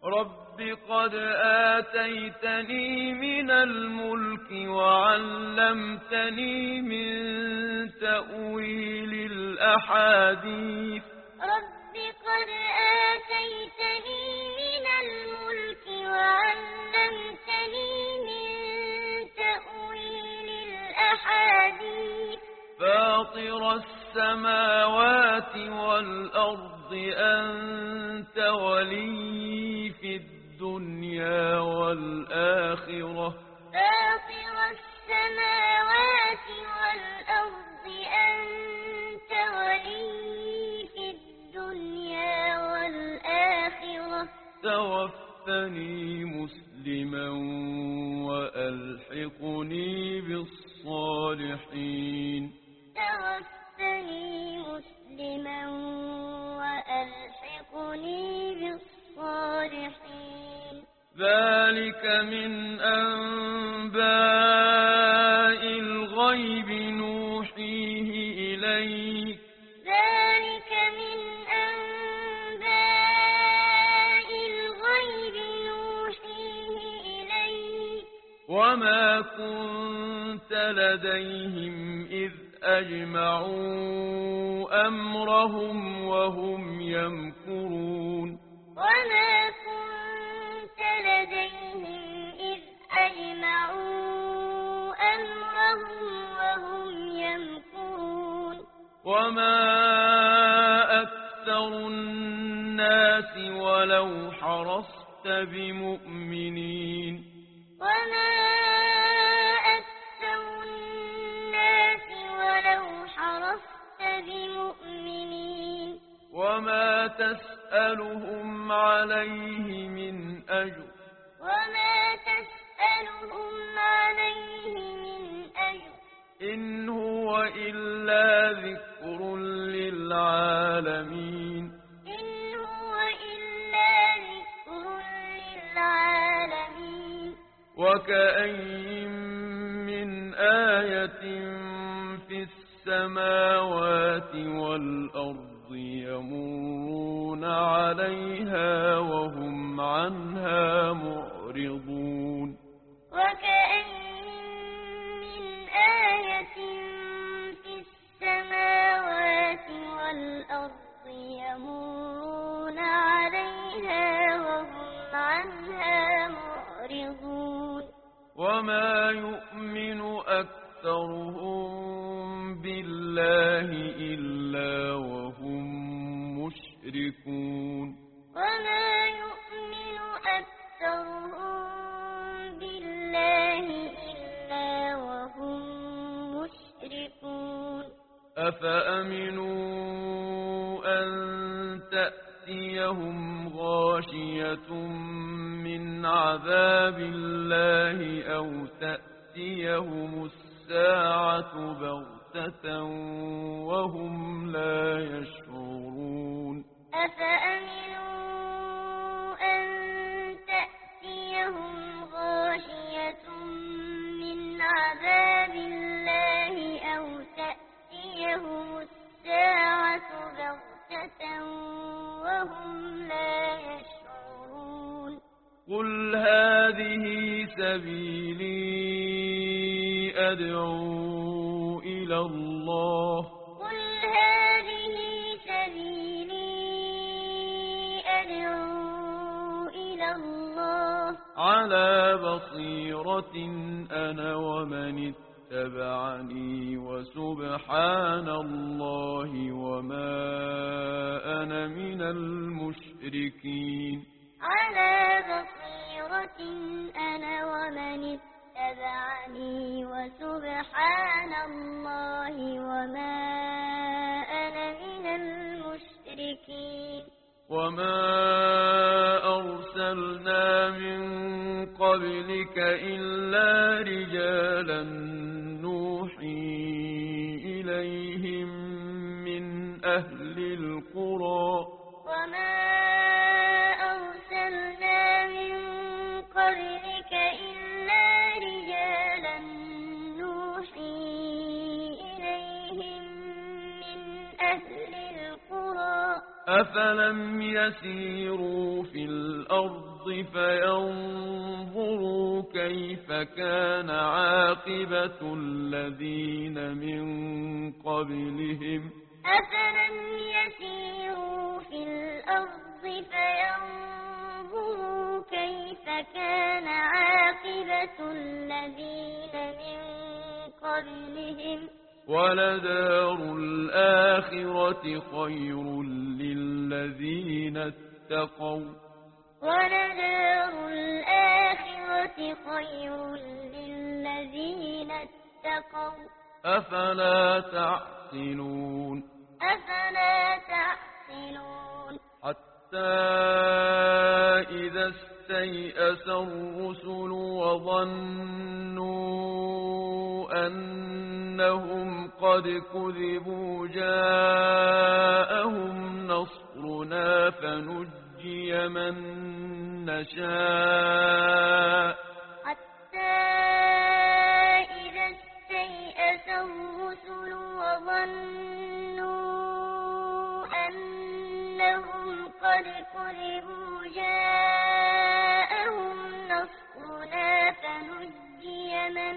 رب قد آتيتني من الملك وعلمتني من تأويل الأحاديث رب قد آتيتني من الملك وعلمتني من تأويل الأحاديث فاطر السماوات والأرض أنت ولي في الدنيا والآخرة فاطر السماوات والأرض أنت ولي في الدنيا والآخرة توفني مسلما وألحقني بالصالحين توفني مسلما وألحقني بالصالحين ذلك من أنباء الغيب نوحيه إليك ذلك من أنباء الغيب نوحيه إليك وما كنت لديهم إذ أجمعوا أمرهم وهم يمكرون وما كنت لديهم إذ أجمعوا أمرهم وهم يمكرون وما أكثر الناس ولو حرصت بمؤمنين وما أكثر الناس ولو حرصت بمؤمنين وما تسألهم عليه من أجر وما تسألهم عليه من أجر إن هو إلا ذكر للعالمين إن هو إلا ذكر للعالمين وكأين من آية في السماوات والأرض يمرون عليها وهم عنها معرضون وكأين من آية في السماوات والأرض يمرون عليها وهم عنها معرضون وما يؤمن أكثرهم بالله إلا وهم مشركون وما يؤمن أكثرهم بالله إلا وهم مشركون أفأمنوا أن تأتيهم غاشية من عذاب الله أو تأتيهم الساعة بغتة وهم لا يشعرون أفأمنوا أن تأتيهم غاشية من عذاب الله أو تأتيهم الساعة بغتة وهم لا يشعرون قل هذه سبيلي أدعو إلى الله قل هذه سبيلي أدعو إلى الله على بصيرة أنا ومن اتبعني وسبحان الله وما أنا من المشركين على بصيرة أنا ومن اتبعني وسبحان الله وما أنا من المشركين وما أرسلنا من قبلك إلا رجالا نوحي إليهم من أهل القرى وما أرسلنا من قبلك إلا رجالا نوحي إليهم من أهل القرى أفلم يسيروا في الأرض فينظروا كيف كان عاقبة الذين من قبلهم أفلم يسيروا في الأرض فينظروا كيف كان عاقبة الذين من قبلهم ولدار الآخرة خير للذين اتقوا ولدار الآخرة خير للذين اتقوا أفلا تعقلون أفلا تعقلون حتى إذا استيأس الرسل وظنوا أنهم قد كذبوا جاءهم نصرنا فنجي من نشاء حتى إذا استيأس الرسل وظنوا أنهم قد كذبوا جاءهم نصرنا فنجي من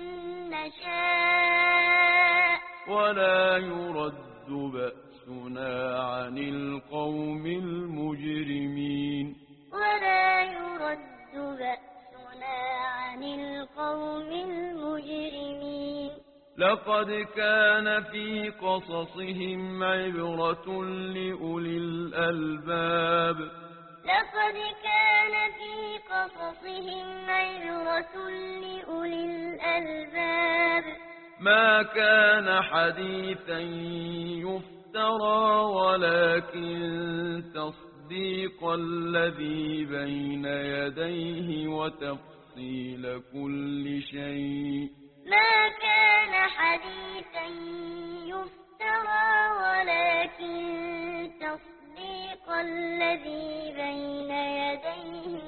نشاء ولا يرد بأسنا عن القوم المجرمين ولا يرد بأسنا عن القوم المجرمين لقد كان في قصصهم عبرة لأولي الألباب لقد كان في قصصهم عبرة لأولي الألباب ما كان حديثا يفترى ولكن تصديق الذي بين يديه وتفصيل كل شيء ما كان حديثا يفترى ولكن تصديق الذي بين يديه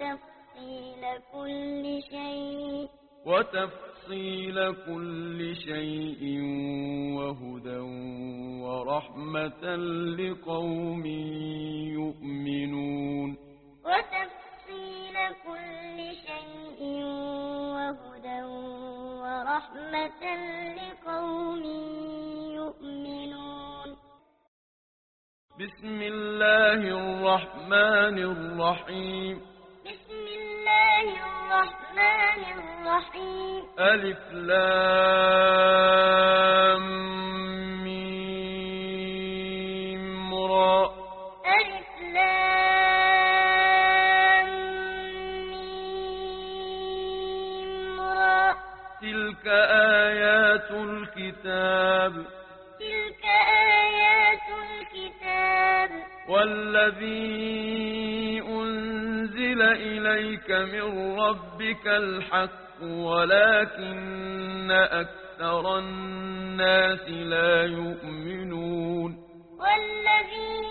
وتفصيل كل شيء وهدى ورحمة لقوم يؤمنون وتفصيل كل شيء وهدى ورحمة لقوم يؤمنون بسم الله الرحمن الرحيم بسم الله الرحمن الرحيم ألف لام ميم را ألف لام ميم را تلك آيات الكتاب تلك آيات الكتاب والذي أنزل إليك من ربك الحق ولكن أكثر الناس لا يؤمنون والذي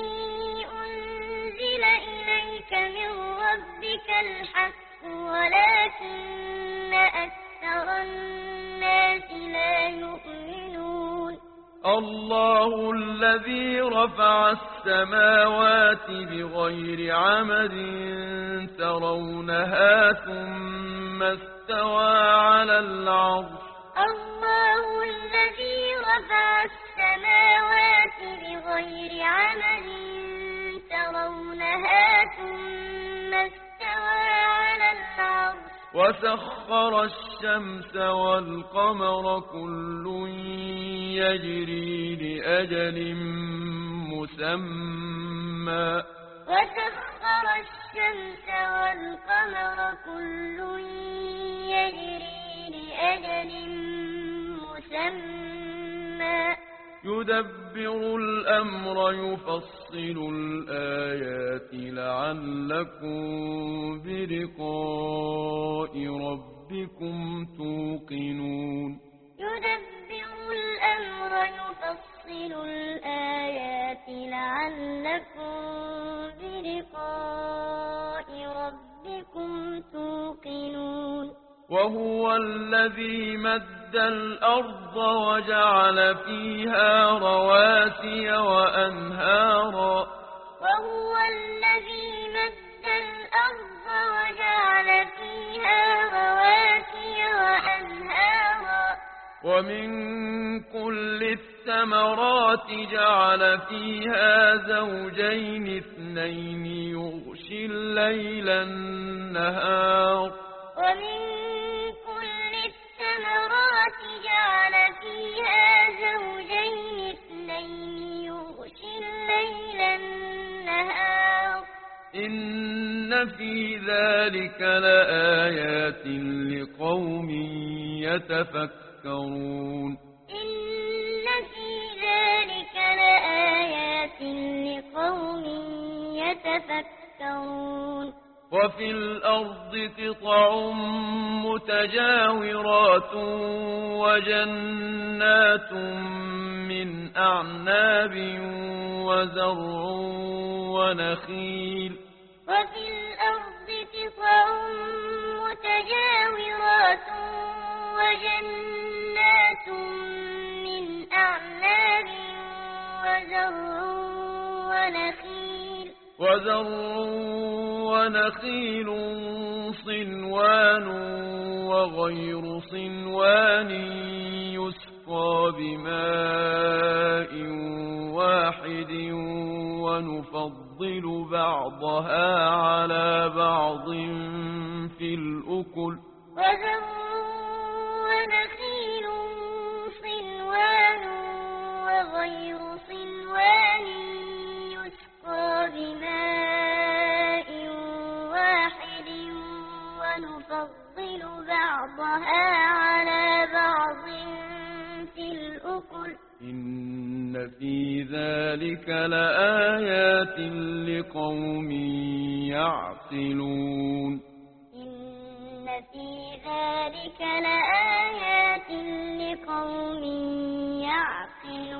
أنزل إليك من ربك الحق ولكن أكثر الناس لا يؤمنون الله الذي رفع السماوات بغير عمد ترونها ثم استوى على العرش الله الذي رفع السماوات بغير عمد ترونها ثم استوى على العرش وسخر الشمس والقمر كل يجري لأجل مسمى وسخر الشمس والقمر كل يجري لأجل مسمى يدبر الأمر يفصل الآيات لعلكم بلقاء ربكم توقنون يدبر الأمر يفصل الآيات لعلكم بلقاء ربكم توقنون وهو الذي مد الأرض وجعل فيها رواسي وأنهارا وهو الذي مد الأرض وجعل فيها رواسي وأنهارا ومن كل الثمرات جعل فيها زوجين اثنين يغشي الليل النهار ومن كل الثمرات جعل فيها زوجين اثنين يغشي الليل النهار إن في ذلك لآيات لقوم يتفكرون إن في ذلك لآيات لقوم يتفكرون وفي الأرض قطع متجاورات وجنات من أعناب وزرع ونخيل وفي الأرض قطع متجاورات وجنات من أعناب ونخيل صنوان وغير صنوان يسقى بماء واحد ونفضل بعضها على بعض في الأكل ونخيل صنوان وغير صنوان يسقى بماء واحد ونفضل بعضها على بعض في الأكل إن في ذلك لآيات لقوم يعقلون إن في ذلك لآيات لقوم يعقلون